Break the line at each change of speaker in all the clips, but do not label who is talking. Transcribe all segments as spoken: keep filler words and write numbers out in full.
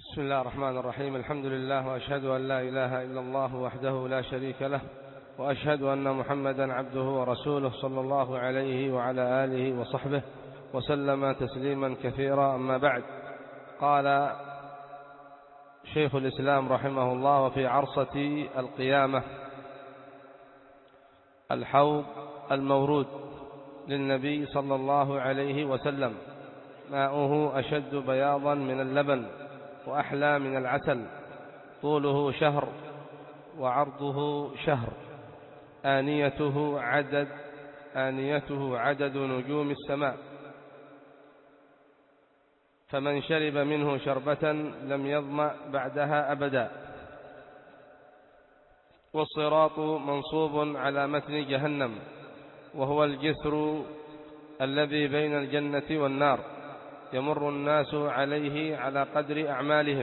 بسم الله الرحمن الرحيم. الحمد لله، وأشهد أن لا إله إلا الله وحده لا شريك له، وأشهد أن محمدا عبده ورسوله صلى الله عليه وعلى آله وصحبه وسلم تسليما كثيرا. أما بعد، قال شيخ الإسلام رحمه الله: وفي عرصة القيامة الحوض المورود للنبي صلى الله عليه وسلم، ماؤه أشد بياضا من اللبن وأحلى من العسل، طوله شهر وعرضه شهر، آنيته عدد آنيته عدد نجوم السماء، فمن شرب منه شربة لم يظمأ بعدها أبدا. والصراط منصوب على متن جهنم، وهو الجسر الذي بين الجنة والنار، يمر الناس عليه على قدر أعمالهم،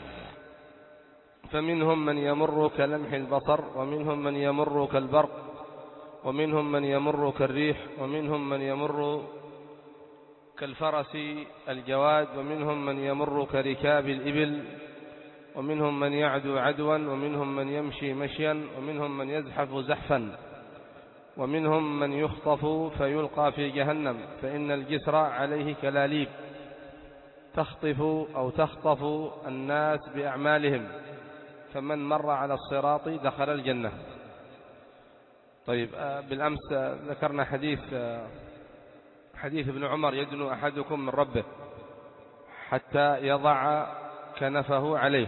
فمنهم من يمر كلمح البصر، ومنهم من يمر كالبرق، ومنهم من يمر كالريح، ومنهم من يمر كالفرس الجواد، ومنهم من يمر كركاب الإبل، ومنهم من يعدو عدوا، ومنهم من يمشي مشيا، ومنهم من يزحف زحفا، ومنهم من يخطف فيلقى في جهنم، فإن الجسر عليه كلاليب تخطف أو تخطف الناس بأعمالهم، فمن مر على الصراط دخل الجنة. طيب، بالأمس ذكرنا حديث حديث ابن عمر: يدنو أحدكم من ربه حتى يضع كنفه عليه،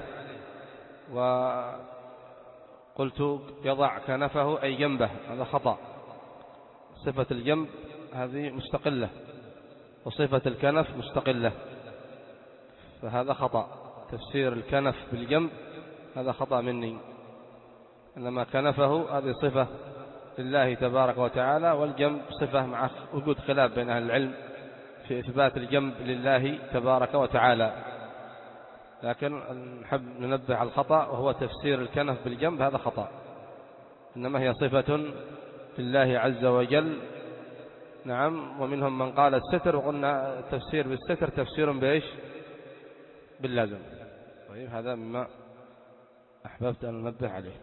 وقلت يضع كنفه أي جنبه، هذا خطأ. صفة الجنب هذه مستقلة، وصفة الكنف مستقلة، فهذا خطأ. تفسير الكنف بالجنب هذا خطأ مني، إنما كنفه هذه صفة لله تبارك وتعالى، والجنب صفة، مع وجود خلاف بين أهل العلم في إثبات الجنب لله تبارك وتعالى، لكن نحب ننبه على الخطأ، وهو تفسير الكنف بالجنب، هذا خطأ، إنما هي صفة لله عز وجل. نعم. ومنهم من قال الستر، وقلنا تفسير بالستر تفسير بإيش؟ باللازم. طيب، هذا مما أحببت أن ننبه عليه.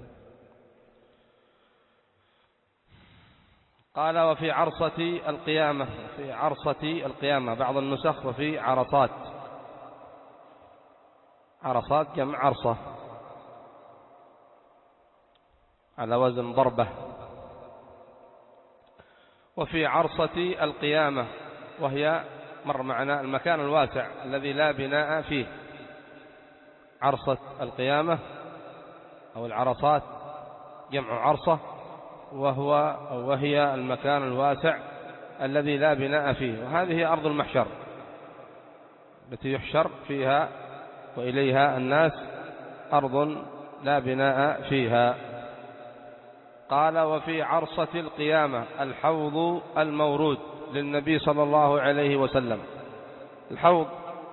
قال: وفي عرصة القيامة. في عرصة القيامة، بعض النسخ وفي عرصات. عرصات جمع عرصة على وزن ضربة. وفي عرصة القيامة، وهي مر معنا المكان الواسع الذي لا بناء فيه. عرصة القيامة أو العرصات جمع عرصة، وهو أو وهي المكان الواسع الذي لا بناء فيه، وهذه أرض المحشر التي يحشر فيها وإليها الناس، أرض لا بناء فيها. قال: وفي عرصة القيامة الحوض المورود للنبي صلى الله عليه وسلم. الحوض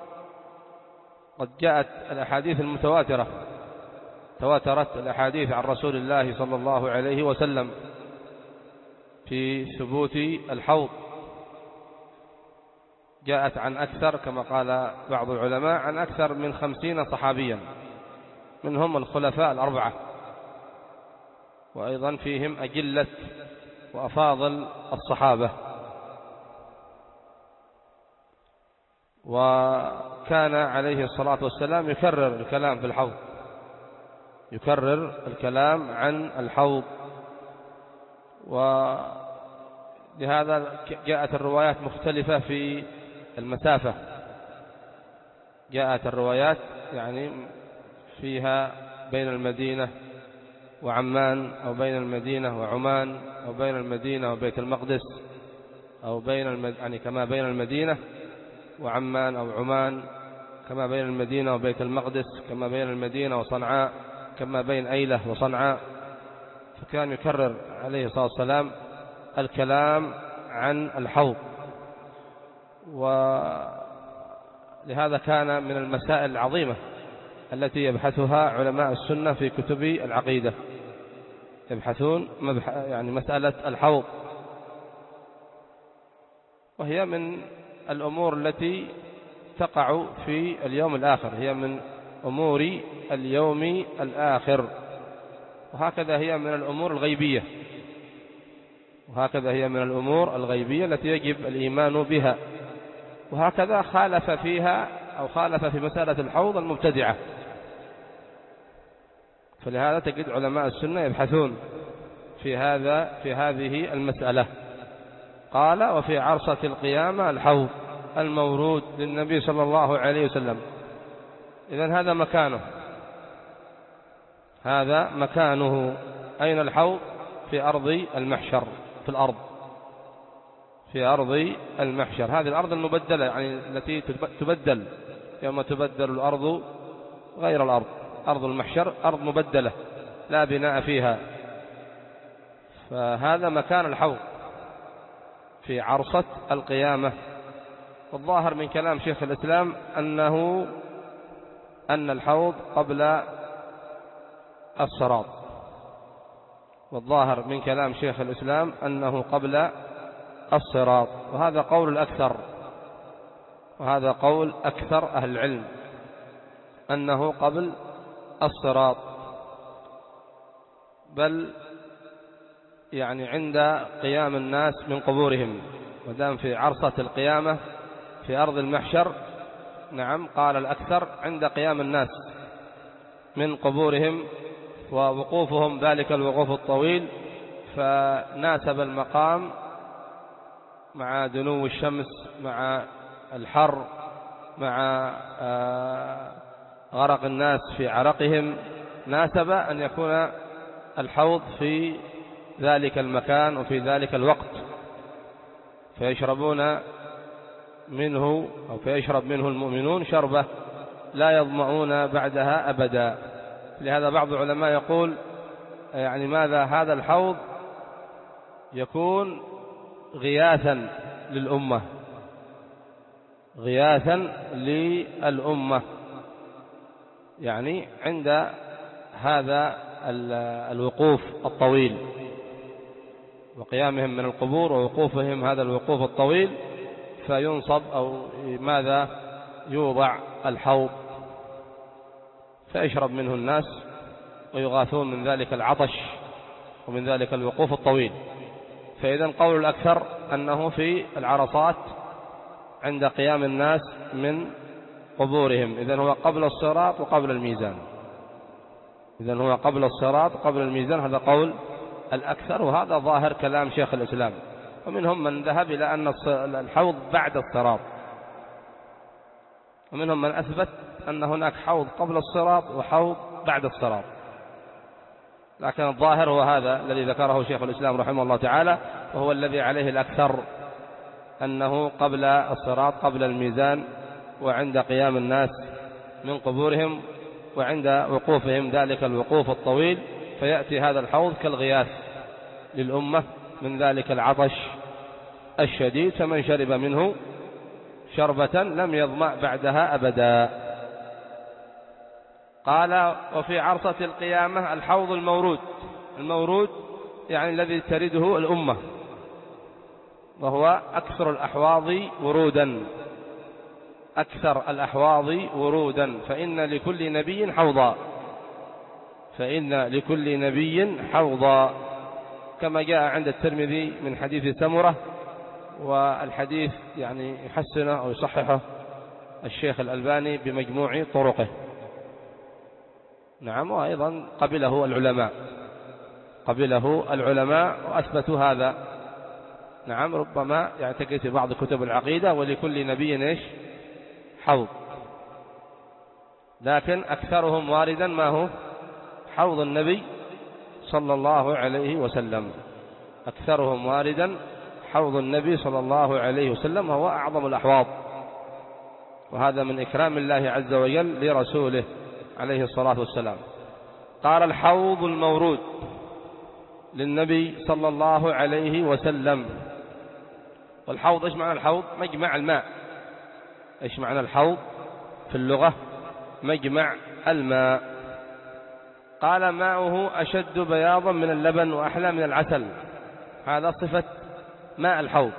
قد جاءت الأحاديث المتواترة، تواترت الأحاديث عن رسول الله صلى الله عليه وسلم في ثبوت الحوض، جاءت عن أكثر، كما قال بعض العلماء، عن أكثر من خمسين صحابيا، منهم الخلفاء الأربعة، وأيضا فيهم أجلة وأفاضل الصحابة. وكان عليه الصلاة والسلام يكرر الكلام في الحوض، يكرر الكلام عن الحوض، ولهذا جاءت الروايات مختلفة في المسافة. جاءت الروايات يعني فيها بين المدينة وعمان، أو بين المدينة وعمان، أو بين المدينة وبيت المقدس، أو بين المد... يعني كما بين المدينة وعمان أو عمان، كما بين المدينة وبيت المقدس، كما بين المدينة وصنعاء، كما بين أيلة وصنعاء. فكان يكرر عليه الصلاة والسلام الكلام عن الحوض، ولهذا كان من المسائل العظيمة التي يبحثها علماء السنة في كتب العقيدة، يبحثون يعني مسألة الحوض، وهي من الأمور التي تقع في اليوم الآخر، هي من أمور اليوم الآخر، وهكذا هي من الأمور الغيبية وهكذا هي من الأمور الغيبية التي يجب الإيمان بها. وهكذا خالف فيها أو خالف في مسألة الحوض المبتدعة. فلهذا تجد علماء السنة يبحثون في هذا في هذه المسألة. قال: وفي عرصة القيامة الحوض المورود للنبي صلى الله عليه وسلم. إذن هذا مكانه هذا مكانه أين الحوض؟ في أرض المحشر، في الأرض في أرض المحشر. هذه الأرض المبدلة، يعني التي تبدل يوم تبدل الأرض غير الأرض. أرض المحشر أرض مبدلة لا بناء فيها، فهذا مكان الحوض في عرصة القيامة. والظاهر من كلام شيخ الإسلام أنه أن الحوض قبل الصراط والظاهر من كلام شيخ الإسلام أنه قبل الصراط، وهذا قول الأكثر وهذا قول أكثر أهل العلم أنه قبل الصراط، بل يعني عند قيام الناس من قبورهم، ودام في عرصة القيامة في أرض المحشر. نعم، قال الأكثر عند قيام الناس من قبورهم ووقوفهم ذلك الوقوف الطويل، فناسب المقام مع دنو الشمس، مع الحر، مع غرق الناس في عرقهم، ناسب أن يكون الحوض في ذلك المكان وفي ذلك الوقت، فيشربون منه أو فيشرب منه المؤمنون شربة لا يظمؤون بعدها أبدا. لهذا بعض العلماء يقول يعني ماذا هذا الحوض يكون غياثا للأمة غياثا للأمة يعني عند هذا الوقوف الطويل وقيامهم من القبور ووقوفهم هذا الوقوف الطويل، فينصب أو ماذا يوضع الحوض فيشرب منه الناس ويغاثون من ذلك العطش ومن ذلك الوقوف الطويل. فإذا قول الأكثر أنه في العرصات عند قيام الناس من قبورهم. إذن هو قبل الصراط وقبل الميزان إذن هو قبل الصراط وقبل الميزان، هذا قول الأكثر، وهذا ظاهر كلام شيخ الإسلام. ومنهم من ذهب إلى أن الحوض بعد الصراط، ومنهم من أثبت أن هناك حوض قبل الصراط وحوض بعد الصراط، لكن الظاهر هو هذا الذي ذكره شيخ الإسلام رحمه الله تعالى، وهو الذي عليه الأكثر، أنه قبل الصراط قبل الميزان، وعند قيام الناس من قبورهم، وعند وقوفهم ذلك الوقوف الطويل، فيأتي هذا الحوض كالغياث للأمة من ذلك العطش الشديد، فمن شرب منه شربة لم يظمأ بعدها أبدا. قال: وفي عرصة القيامة الحوض المورود. المورود يعني الذي ترده الأمة، وهو أكثر الأحواض ورودا أكثر الأحواض ورودا فإن لكل نبي حوضا فإن لكل نبي حوضا كما جاء عند الترمذي من حديث سمرة، والحديث يعني يحسنه أو يصححه الشيخ الألباني بمجموع طرقه. نعم، وأيضا قبله العلماء قبله العلماء وأثبتوا هذا. نعم، ربما يعتقد في بعض كتب العقيدة ولكل نبي إيش حوض، لكن أكثرهم واردا ما هو حوض النبي صلى الله عليه وسلم أكثرهم واردا حوض النبي صلى الله عليه وسلم، هو أعظم الأحواض، وهذا من إكرام الله عز وجل لرسوله عليه الصلاة والسلام. قال: الحوض المورود للنبي صلى الله عليه وسلم. والحوض إيش معنى الحوض؟ مجمع الماء. إيش معنى الحوض في اللغة؟ مجمع الماء. قال: ماؤه أشد بياضا من اللبن وأحلى من العسل. هذا صفة ماء الحوض.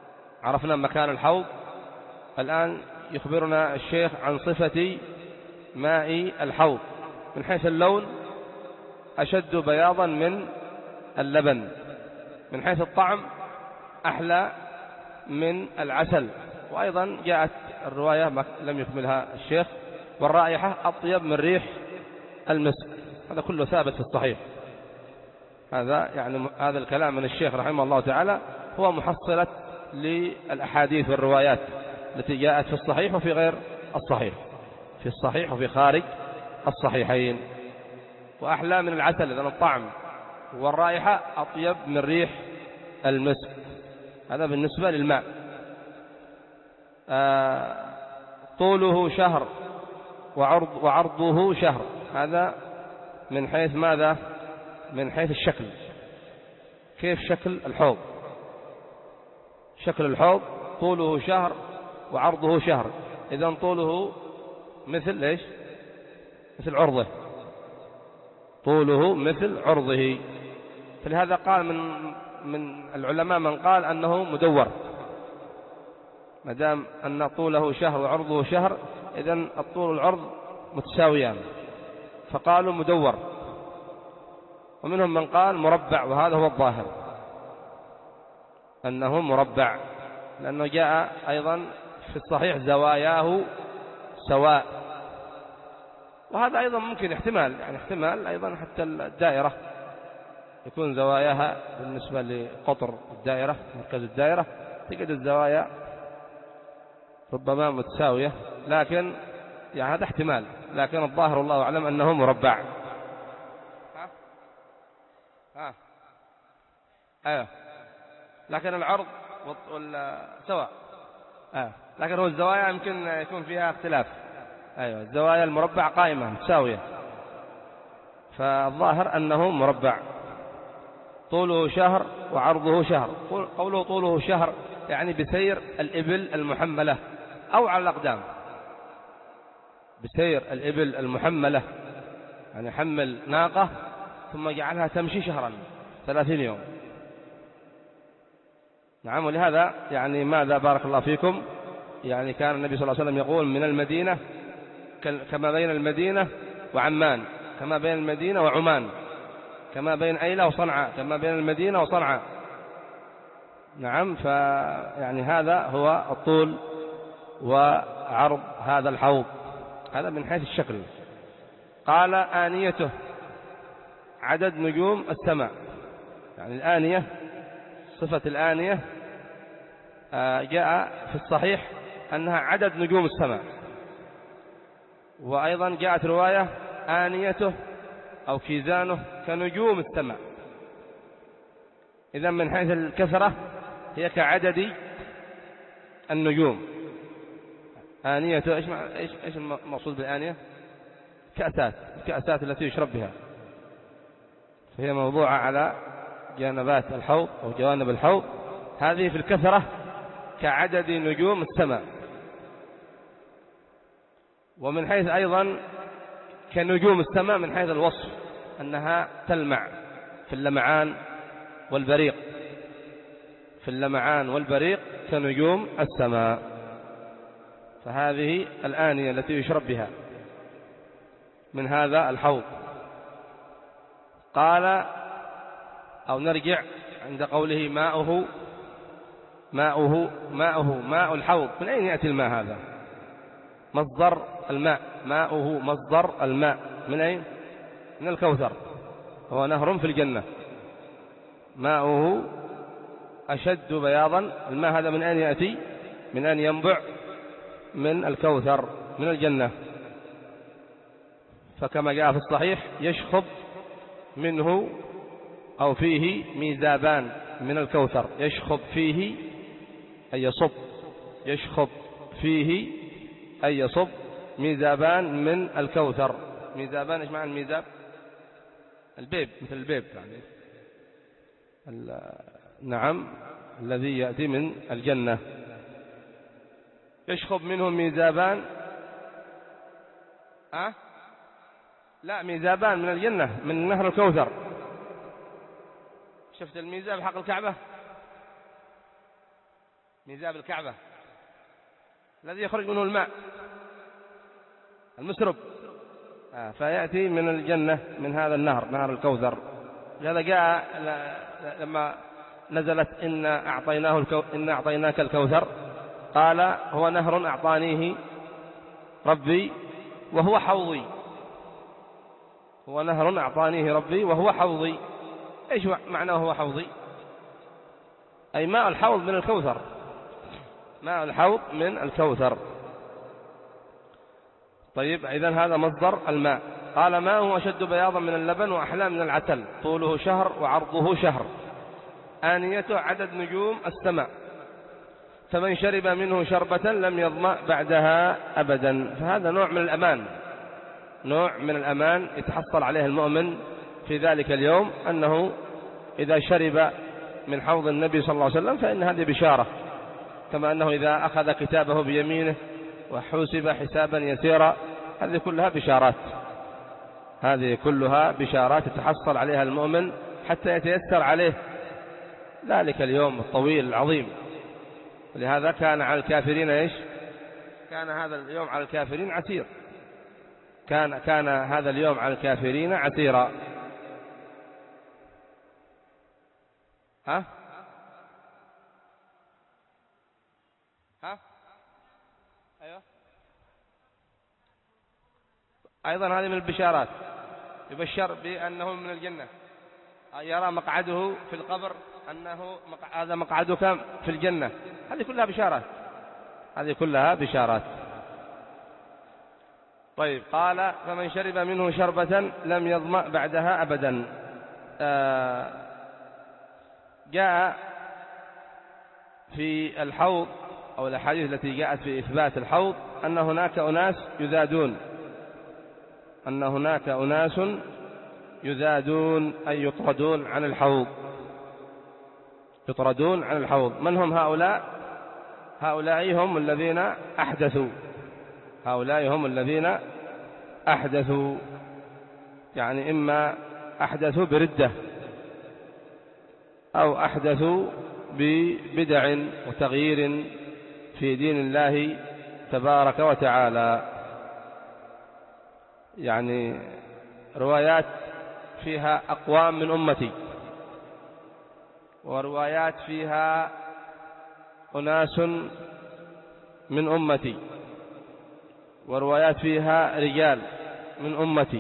عرفنا مكان الحوض، الآن يخبرنا الشيخ عن صفة ماء الحوض من حيث اللون أشد بياضا من اللبن، من حيث الطعم أحلى من العسل. وأيضا جاءت الرواية لم يكملها الشيخ والرائحة أطيب من ريح المسك. هذا كله ثابت في الصحيح. هذا يعني هذا الكلام من الشيخ رحمه الله تعالى هو محصلة للأحاديث والروايات التي جاءت في الصحيح وفي غير الصحيح، في الصحيح وفي خارج الصحيحين. وأحلى من العسل لأن الطعم والرائحة أطيب من ريح المسك. هذا بالنسبة للماء. آه طوله شهر وعرض وعرضه شهر. هذا من حيث ماذا؟ من حيث الشكل. كيف شكل الحوض؟ شكل الحوض طوله شهر وعرضه شهر. إذن طوله مثل ليش؟ مثل عرضه، طوله مثل عرضه. فلهذا قال من من العلماء من قال أنه مدور، ما دام أن طوله شهر وعرضه شهر إذن الطول والعرض متساويان، فقالوا مدور. ومنهم من قال مربع، وهذا هو الظاهر أنه مربع، لأنه جاء أيضا في الصحيح زواياه سواء. وهذا أيضا ممكن احتمال، يعني احتمال أيضا حتى الدائرة يكون زواياها بالنسبة لقطر الدائرة مركز الدائرة تجد الزوايا ربما متساوية، لكن يعني هذا احتمال، لكن الظاهر الله أعلم أنه مربع. ها ها ايوه، لكن العرض سواء. آه. لكن هو الزوايا يمكن يكون فيها اختلاف. ايوه، الزوايا المربع قائمة متساوية، فالظاهر أنه مربع. طوله شهر وعرضه شهر. قوله طوله شهر يعني بسير الإبل المحملة أو على الأقدام، بسير الإبل المحملة، يعني حمل ناقة ثم جعلها تمشي شهرا ثلاثين يوم. نعم. ولهذا يعني ماذا بارك الله فيكم، يعني كان النبي صلى الله عليه وسلم يقول من المدينة كما بين المدينة وعمان، كما بين المدينة وعمان، كما بين أيلة وصنعاء، كما بين المدينة وصنعاء. نعم. فيعني هذا هو الطول وعرض هذا الحوض. هذا من حيث الشكل. قال آنيته عدد نجوم السماء. يعني الآنية، صفة الآنية جاء في الصحيح أنها عدد نجوم السماء. وأيضا جاءت رواية آنيته أو كيزانه كنجوم السماء. إذن من حيث الكثرة هي كعدد النجوم. آنيته إيش إيش إيش المقصود بالآنية؟ كأسات، الكأسات التي يشرب بها، فهي موضوعة على جانبات الحوض أو جوانب الحوض. هذه في الكثرة كعدد نجوم السماء. ومن حيث أيضا كنجوم السماء من حيث الوصف أنها تلمع في اللمعان والبريق، في اللمعان والبريق كنجوم السماء. فهذه الآنية التي يشرب بها من هذا الحوض. قال أو نرجع عند قوله ماؤه ماؤه ماؤه ماء الحوض. من أين يأتي الماء هذا؟ مصدر الماء، ماؤه مصدر الماء من أين؟ من الكوثر، هو نهر في الجنة. ماؤه أشد بياضا. الماء هذا من أين يأتي؟ من أين ينبع؟ من الكوثر من الجنة. فكما جاء في الصحيح يشخب منه أو فيه ميزابان من الكوثر. يشخب فيه أي يصب، يشخب فيه أي يصب ميزابان من الكوثر. ميزابان إيش معنى الميزاب؟ البيب، مثل البيب يعني. نعم، الذي يأتي من الجنة. يشخب منه ميزابان. أه؟ لا، ميزابان من الجنة من نهر الكوثر. شفت الميزاب حق الكعبة؟ ميزاب الكعبة الذي يخرج منه الماء، المسرب فيأتي من الجنة من هذا النهر، نهر الكوثر. لهذا جاء لما نزلت إن أعطيناه الكو... إن أعطيناك الكوثر قال هو نهر أعطانيه ربي وهو حوضي. هو نهر أعطانيه ربي وهو حوضي. إيش معناه هو حوضي؟ أي ماء الحوض من الكوثر، ماء الحوض من الكوثر. طيب إذن هذا مصدر الماء. قال ماءه أشد بياضا من اللبن وأحلى من العسل، طوله شهر وعرضه شهر، آنيته عدد نجوم السماء، فمن شرب منه شربة لم يظمأ بعدها أبدا. فهذا نوع من الأمان، نوع من الأمان يتحصل عليه المؤمن في ذلك اليوم، أنه إذا شرب من حوض النبي صلى الله عليه وسلم فإن هذه بشارة، كما أنه إذا أخذ كتابه بيمينه وحوسب حسابا يسيرا، هذه كلها بشارات، هذه كلها بشارات يتحصل عليها المؤمن حتى يتيسر عليه ذلك اليوم الطويل العظيم. ولهذا كان على الكافرين إيش؟ كان هذا اليوم على الكافرين عسير، كان كان هذا اليوم على الكافرين عسيرا. ها ها أيوة. أيضا هذه من البشارات، يبشر بأنه من الجنة، يرى مقعده في القبر أنه هذا مقعدك في الجنة. هذه كلها بشارات، هذه كلها بشارات. طيب قال فمن شرب منه شربة لم يظمأ بعدها أبدا. آه جاء في الحوض أو الأحاديث التي جاءت في إثبات الحوض أن هناك أناس يذادون، أن هناك أناس يذادون أي يطردون عن الحوض، يطردون عن الحوض. من هم هؤلاء؟ هؤلاء هم الذين أحدثوا، هؤلاء هم الذين أحدثوا، يعني إما أحدثوا بردة أو أحدثوا ببدع وتغيير في دين الله تبارك وتعالى. يعني روايات فيها أقوام من أمتي، وروايات فيها أناس من أمتي، وروايات فيها رجال من أمتي،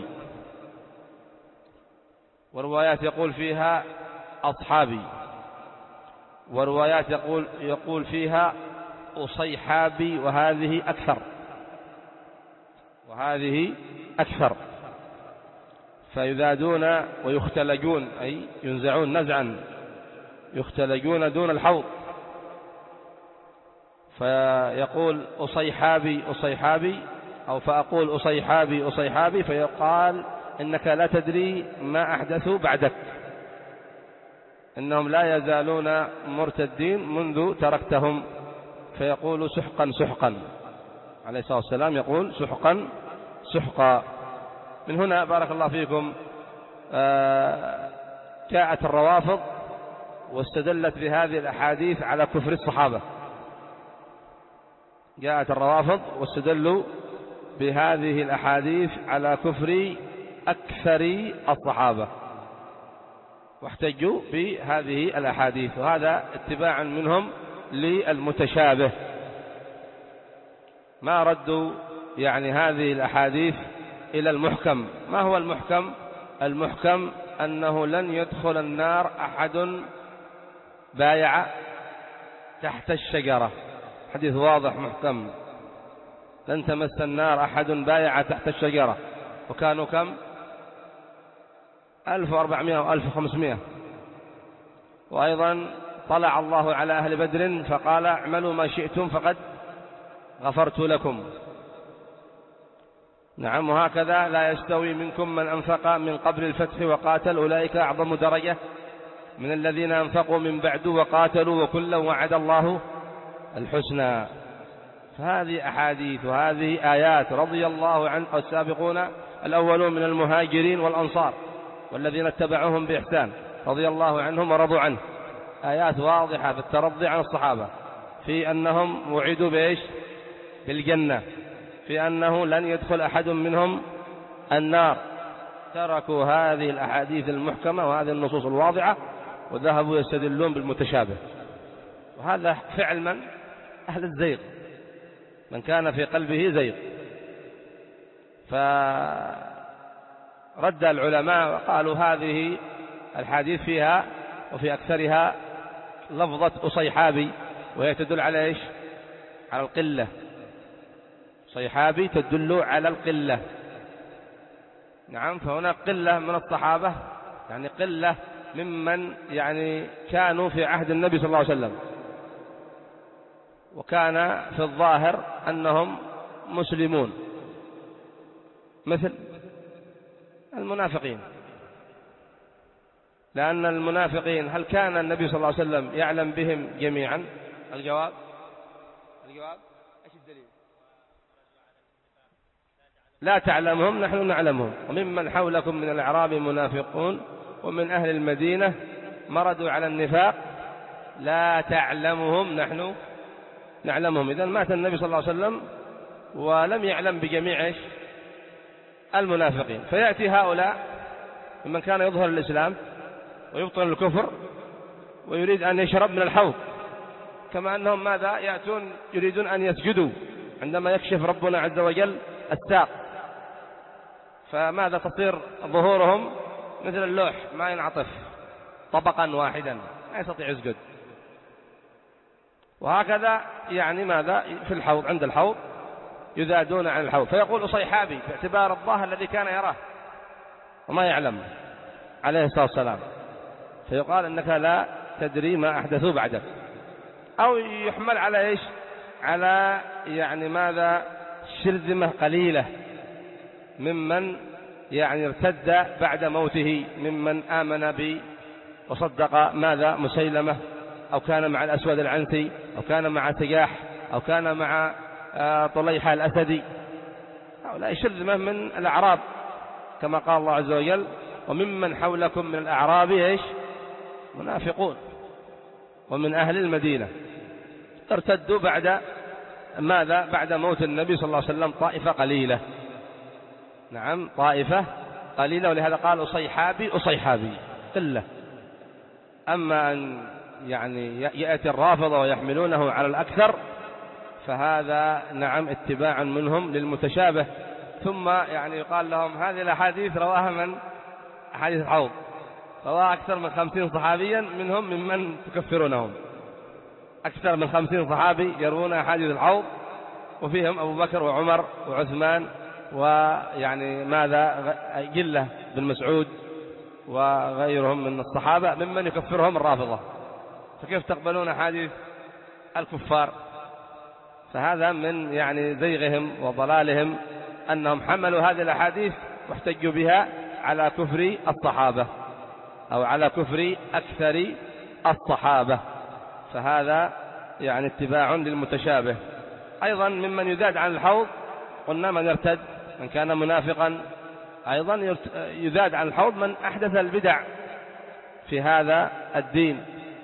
وروايات يقول فيها أصحابي، وروايات يقول يقول فيها أصيحابي، وهذه أكثر، وهذه أكثر. فيذادون ويختلجون أي ينزعون نزعا، يختلجون دون الحوض. فيقول أصيحابي أصيحابي أو فأقول أصيحابي أصيحابي، فيقال إنك لا تدري ما أحدثوا بعدك، إنهم لا يزالون مرتدين منذ تركتهم. فيقول سحقا سحقا، عليه الصلاة والسلام يقول سحقا سحقا. من هنا بارك الله فيكم آه جاءت الروافض واستدلت بهذه الأحاديث على كفر الصحابة، جاءت الروافض واستدلوا بهذه الأحاديث على كفر أكثر الصحابة، واحتجوا بهذه الأحاديث، وهذا اتباعا منهم للمتشابه، ما ردوا يعني هذه الأحاديث إلى المحكم. ما هو المحكم؟ المحكم أنه لن يدخل النار أحد بايع تحت الشجرة، حديث واضح محكم، لن تمس النار أحد بايع تحت الشجرة، وكانوا كم؟ ألف وأربعمائة وألف وخمسمائة. وأيضا طلع الله على أهل بدر فقال اعملوا ما شئتم فقد غفرت لكم. نعم. وهكذا لا يستوي منكم من أنفق من قبل الفتح وقاتل أولئك أعظم درجة من الذين أنفقوا من بعد وقاتلوا وكلا وعد الله الحسنى. فهذه أحاديث وهذه آيات رضي الله عن السابقون الأولون من المهاجرين والأنصار والذين اتبعوهم بإحسان رضي الله عنهم ورضوا عنه، آيات واضحة في الترضي عن الصحابة، في أنهم وعدوا بإيش؟ بالجنة، في أنه لن يدخل أحد منهم النار تركوا هذه الأحاديث المحكمة وهذه النصوص الواضحة وذهبوا يستدلون بالمتشابه. وهذا فعل من؟ أهل الزيغ، من كان في قلبه زيغ. فرد العلماء وقالوا هذه الحديث فيها وفي أكثرها لفظة أصيحابي، وهي تدل على إيش؟ على القلة. صيحابي تدل على القلة. نعم، فهنا قلة من الصحابة، يعني قلة ممن يعني كانوا في عهد النبي صلى الله عليه وسلم، وكان في الظاهر أنهم مسلمون مثل المنافقين. لأن المنافقين هل كان النبي صلى الله عليه وسلم يعلم بهم جميعا؟ الجواب الجواب ايش الدليل؟ لا تعلمهم، نحن نعلمهم. وممن حولكم من الأعراب منافقون ومن أهل المدينة مردوا على النفاق لا تعلمهم، نحن نعلمهم. إذن مات النبي صلى الله عليه وسلم ولم يعلم بجميع إيش؟ المنافقين. فيأتي هؤلاء ممن كان يظهر الإسلام ويبطن الكفر ويريد أن يشرب من الحوض، كما أنهم ماذا يأتون يريدون أن يسجدوا عندما يكشف ربنا عز وجل الساق، فماذا تصير ظهورهم مثل اللوح ما ينعطف طبقا واحدا، لا يستطيع يسجد. وهكذا يعني ماذا في الحوض، عند الحوض يذادون عن الحوض. فيقول أصيحابي باعتبار الظاهر الذي كان يراه وما يعلم عليه الصلاة والسلام، فيقال أنك لا تدري ما أحدثوا بعدك. أو يحمل على إيش؟ على يعني ماذا شرذمة قليلة ممن يعني ارتد بعد موته، ممن آمن به وصدق ماذا مسيلمة، أو كان مع الأسود العنسي، أو كان مع سجاح، أو كان مع طليحة الأسدي. هؤلاء شرذمة من الأعراب، كما قال الله عز وجل وممن حولكم من الأعراب إيش؟ منافقون. ومن أهل المدينة ارتدوا بعد ماذا؟ بعد موت النبي صلى الله عليه وسلم طائفة قليلة. نعم، طائفة قليلة، ولهذا قال أصيحابي أصيحابي قلة. أما أن يعني يأتي الرافضة ويحملونه على الأكثر فهذا نعم اتباعا منهم للمتشابه. ثم يعني يقال لهم هذه الأحاديث رواها من؟ أحاديث الحوض رواها أكثر من خمسين صحابيا، منهم ممن تكفرونهم. أكثر من خمسين صحابي يروون أحاديث الحوض، وفيهم أبو بكر وعمر وعثمان ويعني ماذا جلة بن مسعود وغيرهم من الصحابة ممن يكفرهم الرافضة. فكيف تقبلون أحاديث الكفار؟ فهذا من يعني زيغهم وضلالهم أنهم حملوا هذه الأحاديث واحتجوا بها على كفر الصحابة أو على كفر أكثر الصحابة، فهذا يعني اتباع للمتشابه. أيضا ممن يزاد عن الحوض قلنا من يرتد، من كان منافقا. أيضا يزاد عن الحوض من أحدث البدع في هذا الدين،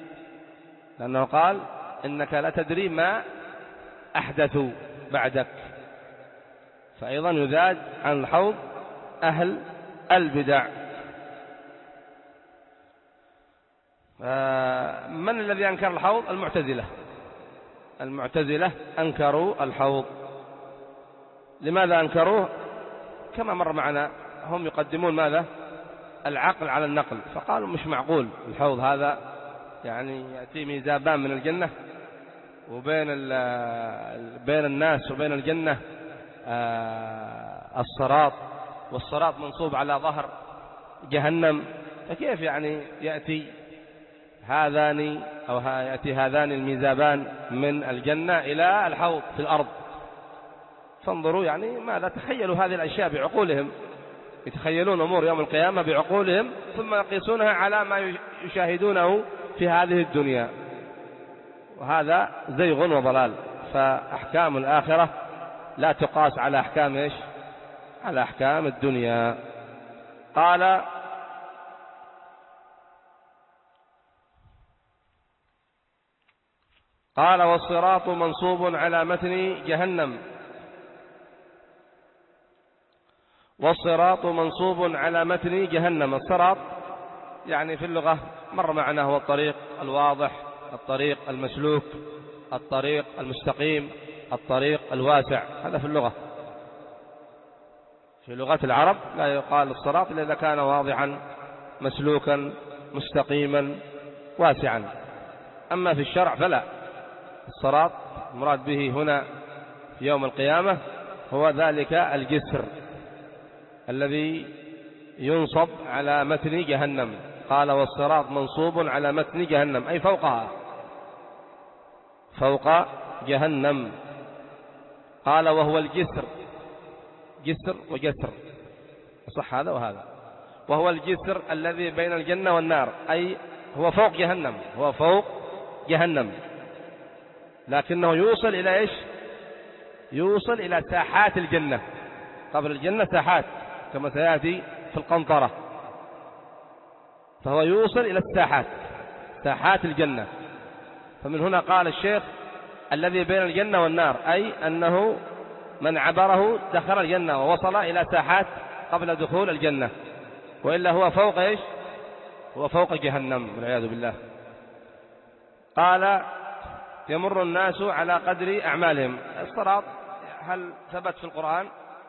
لأنه قال إنك لا تدري ما أحدثوا بعدك. فأيضا يزاد عن الحوض أهل البدع. من الذي أنكر الحوض؟ المعتزلة. المعتزلة أنكروا الحوض. لماذا أنكروه؟ كما مر معنا، هم يقدمون ماذا؟ العقل على النقل، فقالوا مش معقول الحوض هذا يعني يأتي ميزابان من الجنة وبين بين الناس وبين الجنة الصراط، والصراط منصوب على ظهر جهنم، فكيف يعني يأتي هذان أو يأتي هذان الميزابان من الجنة إلى الحوض في الأرض؟ فانظروا يعني ماذا، تخيلوا هذه الأشياء بعقولهم، يتخيلون أمور يوم القيامة بعقولهم ثم يقيسونها على ما يشاهدونه في هذه الدنيا، وهذا زيغ وضلال. فأحكام الآخرة لا تقاس على أحكام إيش؟ على أحكام الدنيا. قال قال والصراط منصوب على متن جهنم، والصراط منصوب على متن جهنم. الصراط يعني في اللغة مر معنا هو الطريق الواضح، الطريق المسلوك، الطريق المستقيم، الطريق الواسع، هذا في اللغة. في لغة العرب لا يقال الصراط إلا إذا كان واضحا مسلوكا مستقيما واسعا. أما في الشرع فلا، الصراط المراد به هنا في يوم القيامة هو ذلك الجسر الذي ينصب على متن جهنم. قال والصراط منصوب على متن جهنم أي فوقها، فوق جهنم. قال وهو الجسر، جسر وجسر صح هذا وهذا، وهو الجسر الذي بين الجنة والنار، أي هو فوق جهنم، هو فوق جهنم، لكنه يوصل إلى إيش؟ يوصل إلى ساحات الجنة. قبل الجنة ساحات كما سيأتي في القنطرة، فهو يوصل إلى الساحات، ساحات الجنة. فمن هنا قال الشيخ الذي بين الجنة والنار، أي أنه من عبره دخل الجنة ووصل إلى ساحات قبل دخول الجنة، وإلا هو فوق إيش؟ هو فوق جهنم والعياذ بالله. قال يمر الناس على قدر أعمالهم. الصراط هل ثبت في القرآن؟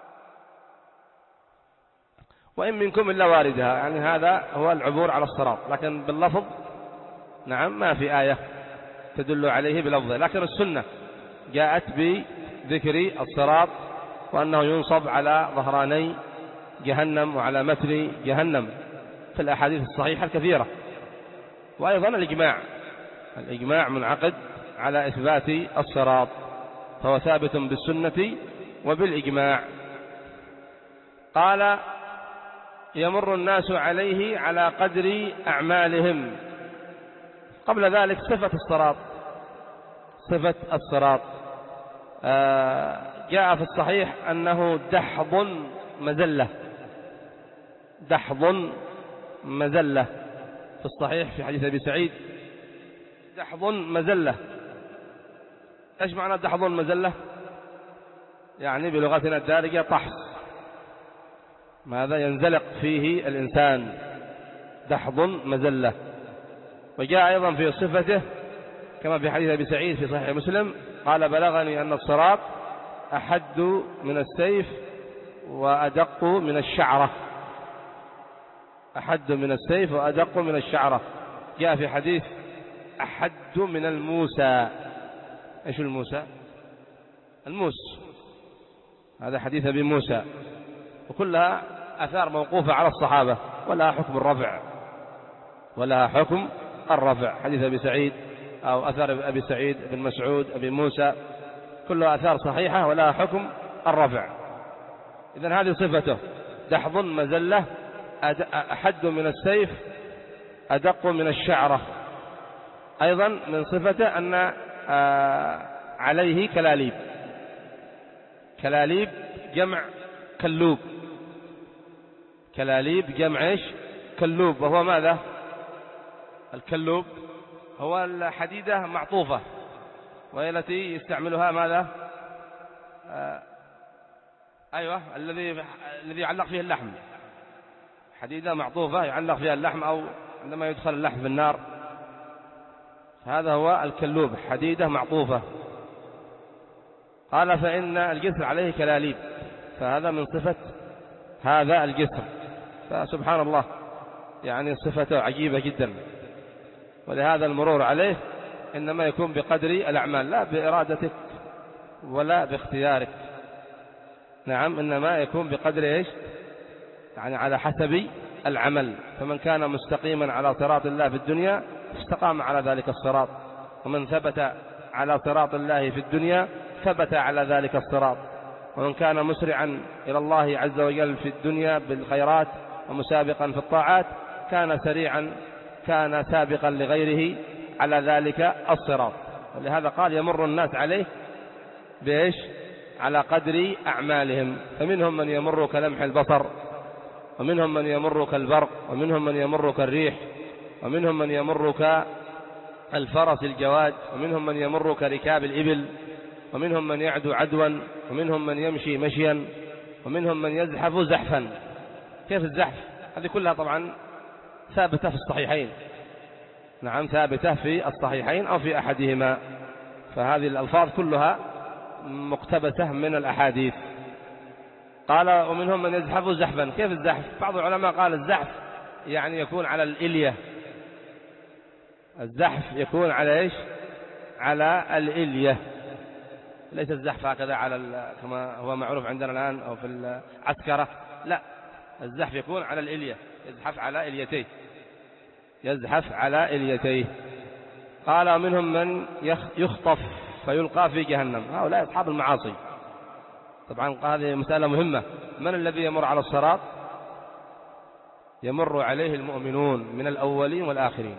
وإن منكم إلا واردها، يعني هذا هو العبور على الصراط، لكن باللفظ نعم ما في آية تدل عليه بلفظه، لكن السنة جاءت بذكر الصراط وأنه ينصب على ظهراني جهنم وعلى متن جهنم في الأحاديث الصحيحة الكثيرة. وأيضا الإجماع، الإجماع منعقد على إثبات الصراط، فهو ثابت بالسنة وبالإجماع. قال يمر الناس عليه على قدر أعمالهم. قبل ذلك صفة الصراط، صفة الصراط آه جاء في الصحيح أنه دحض مزلة، دحض مزلة في الصحيح في حديث أبي سعيد، دحض مزلة. إيش معنى دحض مزلة؟ يعني بلغتنا الدارجة طحس، ماذا ينزلق فيه الإنسان، دحض مزلة. وجاء أيضا في صفته كما في حديث أبي سعيد في صحيح مسلم قال بلغني أن الصراط أحد من السيف وأدق من الشعرة، أحد من السيف وأدق من الشعرة. جاء في حديث أحد من الموسى. إيش الموسى؟ الموس، هذا حديث أبي موسى. وكلها أثار موقوفة على الصحابة ولها حكم الرفع، ولها حكم الرفع. حديث أبي سعيد أو أثار أبي سعيد بن مسعود أبي موسى كلها أثار صحيحة ولها حكم الرفع. إذن هذه صفته، دحض مزلة، أحد من السيف، أدق من الشعرة. أيضا من صفته أن عليه كلاليب، كلاليب جمع كلوب، كلاليب جمع إيش؟ كلوب. وهو ماذا؟ الكلوب هو الحديدة معطوفة، وهي التي يستعملها ماذا؟ آه أيوة الذي الذي يعلق فيه اللحم، حديدة معطوفة يعلق فيها اللحم، أو عندما يدخل اللحم في النار، هذا هو الكلوب، حديدة معطوفة. قال فإن الجسر عليه كلاليب، فهذا من صفة هذا الجسر. فسبحان الله يعني صفته عجيبة جدا. ولهذا المرور عليه إنما يكون بقدر الأعمال، لا بإرادتك ولا باختيارك، نعم إنما يكون بقدر إيش؟ يعني على حسب العمل. فمن كان مستقيما على صراط الله في الدنيا استقام على ذلك الصراط، ومن ثبت على صراط الله في الدنيا ثبت على ذلك الصراط. ومن كان مسرعا إلى الله عز وجل في الدنيا بالخيرات ومسابقا في الطاعات كان سريعا، كان سابقا لغيره على ذلك الصراط. ولهذا قال يمر الناس عليه بإيش؟ على قدر أعمالهم. فمنهم من يمر كلمح البصر، ومنهم من يمر كالبرق، ومنهم من يمر كالريح، ومنهم من يمر كالفرس الجواد، ومنهم من يمر كركاب الإبل، ومنهم من يعدو عدوا، ومنهم من يمشي مشيا، ومنهم من يزحف زحفا. كيف الزحف؟ هذه كلها طبعا ثابتة في الصحيحين. نعم ثابتة في الصحيحين أو في أحدهما، فهذه الألفاظ كلها مقتبسة من الأحاديث. قال ومنهم من يزحف زحفا. كيف الزحف؟ بعض العلماء قال الزحف يعني يكون على الإلية. الزحف يكون على إيش؟ على الإلية، ليس الزحف هكذا على كما هو معروف عندنا الآن أو في العسكرة، لا، الزحف يكون على الإلية، يزحف على إليتيه، يزحف على إليتيه. قال منهم من يخطف فيلقى في جهنم. هؤلاء أصحاب المعاصي. طبعا هذه مسألة مهمة. من الذي يمر على الصراط؟ يمر عليه المؤمنون من الأولين والآخرين.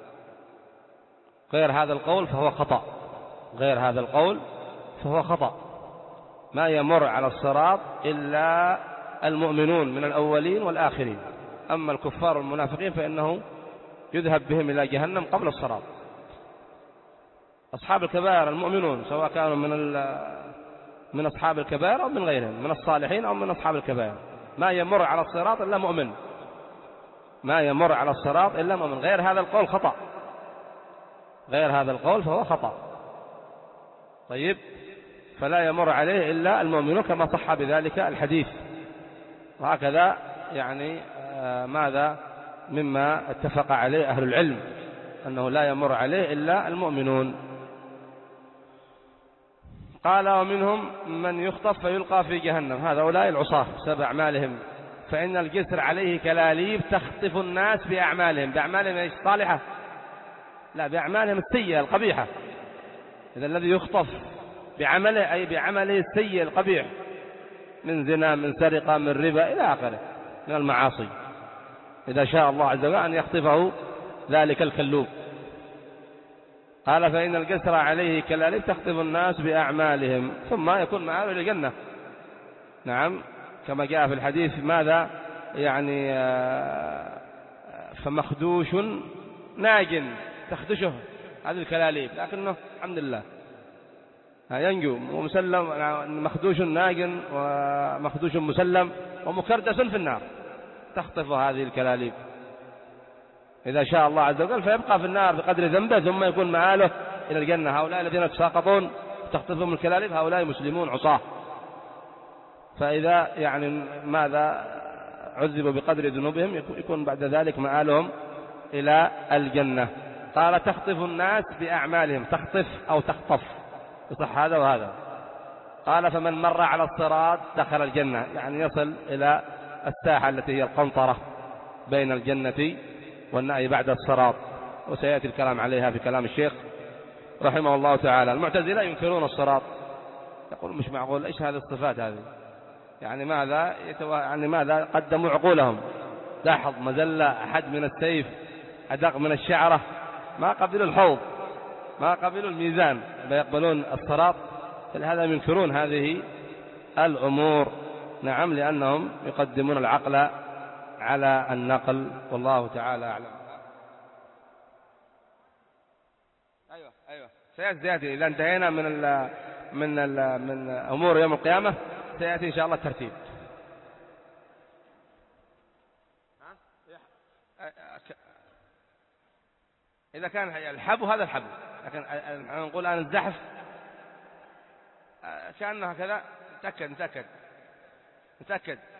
غير هذا القول فهو خطأ، غير هذا القول فهو خطأ. ما يمر على الصراط إلا المؤمنون من الأولين والآخرين، أما الكفار والمنافقين فإنه يذهب بهم إلى جهنم قبل الصراط. أصحاب الكبائر المؤمنون سواء كانوا من من أصحاب الكبائر أو من غيرهم، من الصالحين أو من أصحاب الكبائر، ما يمر على الصراط إلا مؤمن، ما يمر على الصراط إلا مؤمن. غير هذا القول خطأ، غير هذا القول فهو خطأ. طيب، فلا يمر عليه إلا المؤمنون كما صح بذلك الحديث. وهكذا يعني آه ماذا مما اتفق عليه أهل العلم أنه لا يمر عليه إلا المؤمنون. قال ومنهم من يخطف فيلقى في جهنم. هؤلاء العصاة بسبب أعمالهم، فإن الجسر عليه كلاليب تخطف الناس بأعمالهم. بأعمالهم الصالحة؟ لا، بأعمالهم السيئة القبيحة. إذا الذي يخطف بعمله أي بعمله السيء القبيح، من زنا، من سرقة، من ربا إلى آخره من المعاصي، إذا شاء الله عز وجل أن يخطفه ذلك الكلوب. قال فإن الجسر عليه كلاليب تخطف الناس بأعمالهم ثم يكون مآله إلى الجنة. نعم، كما جاء في الحديث ماذا يعني فمخدوش ناج تخدشه هذه الكلاليب، لكنه الحمد لله ينجو ومسلم. مخدوش ناج ومخدوش مسلم ومكردس في النار، تخطف هذه الكلاليب إذا شاء الله عز وجل، فيبقى في النار بقدر ذنبه ثم يكون مآله إلى الجنة. هؤلاء الذين يتساقطون تخطفهم الكلاليب هؤلاء مسلمون عصاة، فإذا يعني ماذا عذبوا بقدر ذنوبهم يكون بعد ذلك مآلهم إلى الجنة. قال تخطف الناس بأعمالهم، تخطف أو تخطف يصح هذا وهذا. قال فمن مر على الصراط دخل الجنة، يعني يصل إلى الساحة التي هي القنطرة بين الجنة والنار بعد الصراط، وسيأتي الكلام عليها في كلام الشيخ رحمه الله تعالى. المعتزلة ينكرون الصراط، يقول مش معقول، إيش هذه الصفات هذه؟ يعني ماذا يتو... يعني ماذا قدموا عقولهم؟ لاحظ مزلة أحد من السيف أدق من الشعرة، ما قبلوا الحوض، ما قبلوا الميزان، فيقبلون الصراط. فلهذا ينكرون هذه الأمور. نعم، لأنهم يقدمون العقل على النقل، والله تعالى أعلم. أيوة أيوة سيأتي إذا انتهينا من ال من ال من أمور يوم القيامة، سيأتي إن شاء الله الترتيب. إذا كان الحب هذا الحب، لكن نقول الآن الزحف كأنه هكذا. تأكد تأكد تأكد